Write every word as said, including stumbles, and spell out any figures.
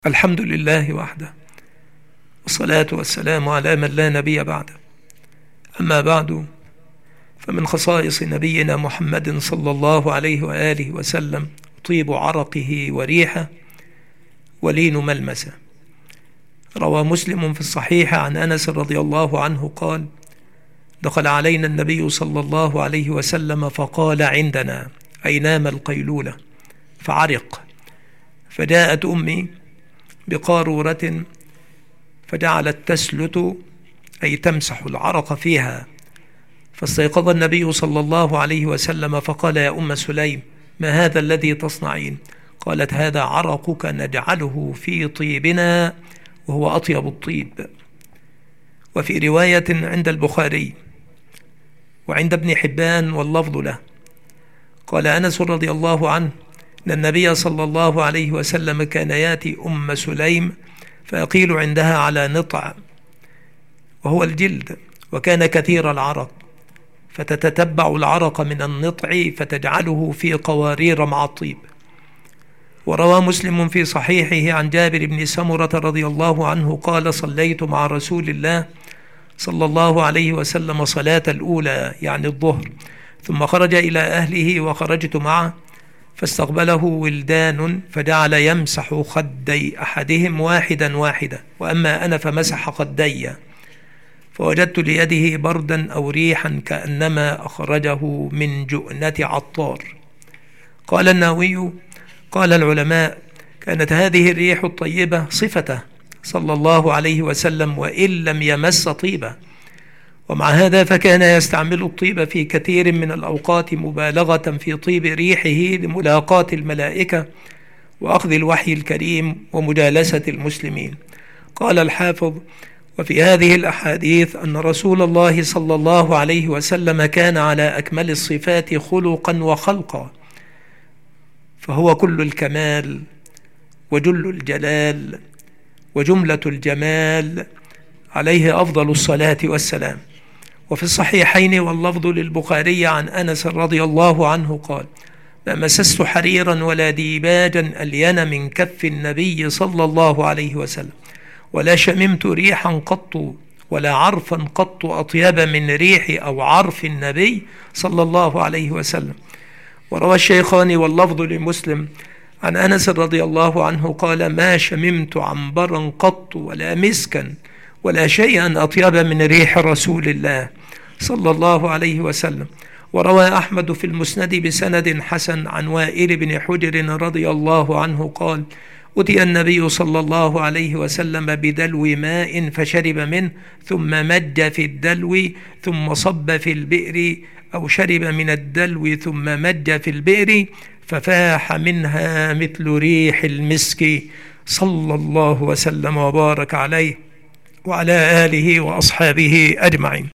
الحمد لله وحده، والصلاة والسلام على من لا نبي بعده. أما بعد، فمن خصائص نبينا محمد صلى الله عليه وآله وسلم طيب عرقه وريحه ولين ملمسه. روى مسلم في الصحيح عن أنس رضي الله عنه قال: دخل علينا النبي صلى الله عليه وسلم فقال عندنا أي نام القيلولة فعرق، فجاءت أمي بقارورة فجعلت تسلت أي تمسح العرق فيها، فاستيقظ النبي صلى الله عليه وسلم فقال: يا أم سليم، ما هذا الذي تصنعين؟ قالت: هذا عرقك نجعله في طيبنا وهو أطيب الطيب. وفي رواية عند البخاري وعند ابن حبان واللفظ له، قال أنس رضي الله عنه أن النبي صلى الله عليه وسلم كان يأتي أم سليم فيقيل عندها على نطع وهو الجلد، وكان كثير العرق، فتتتبع العرق من النطع فتجعله في قوارير مع الطيب. وروى مسلم في صحيحه عن جابر بن سمرة رضي الله عنه قال: صليت مع رسول الله صلى الله عليه وسلم صلاة الأولى يعني الظهر، ثم خرج إلى أهله وخرجت معه، فاستقبله ولدان فجعل يمسح خدي أحدهم واحدا واحدا، وأما أنا فمسح خدي، فوجدت ليده بردا أو ريحا كأنما أخرجه من جؤنة عطار. قال النووي: قال العلماء: كانت هذه الريح الطيبة صفته صلى الله عليه وسلم وإن لم يمس طيبة، ومع هذا فكان يستعمل الطيب في كثير من الأوقات مبالغة في طيب ريحه لملاقاة الملائكة وأخذ الوحي الكريم ومجالسة المسلمين. قال الحافظ: وفي هذه الأحاديث أن رسول الله صلى الله عليه وسلم كان على أكمل الصفات خلقا وخلقا، فهو كل الكمال وجل الجلال وجملة الجمال، عليه أفضل الصلاة والسلام. وفي الصحيحين واللفظ للبخاري عن أنس رضي الله عنه قال: ما مسست حريرا ولا ديباجا ألين من كف النبي صلى الله عليه وسلم، ولا شممت ريحا قط ولا عرفا قط أطيب من ريح أو عرف النبي صلى الله عليه وسلم. وروى الشيخان واللفظ لمسلم عن أنس رضي الله عنه قال: ما شممت عنبرا قط ولا مسكا ولا شيئا أطيب من ريح رسول الله صلى الله عليه وسلم. وروى أحمد في المسند بسند حسن عن وائل بن حجر رضي الله عنه قال: أتي النبي صلى الله عليه وسلم بدلو ماء فشرب منه، ثم مج في الدلو ثم صب في البئر، أو شرب من الدلو ثم مج في البئر ففاح منها مثل ريح المسك، صلى الله وسلم وبارك عليه وعلى آله وأصحابه أجمعين.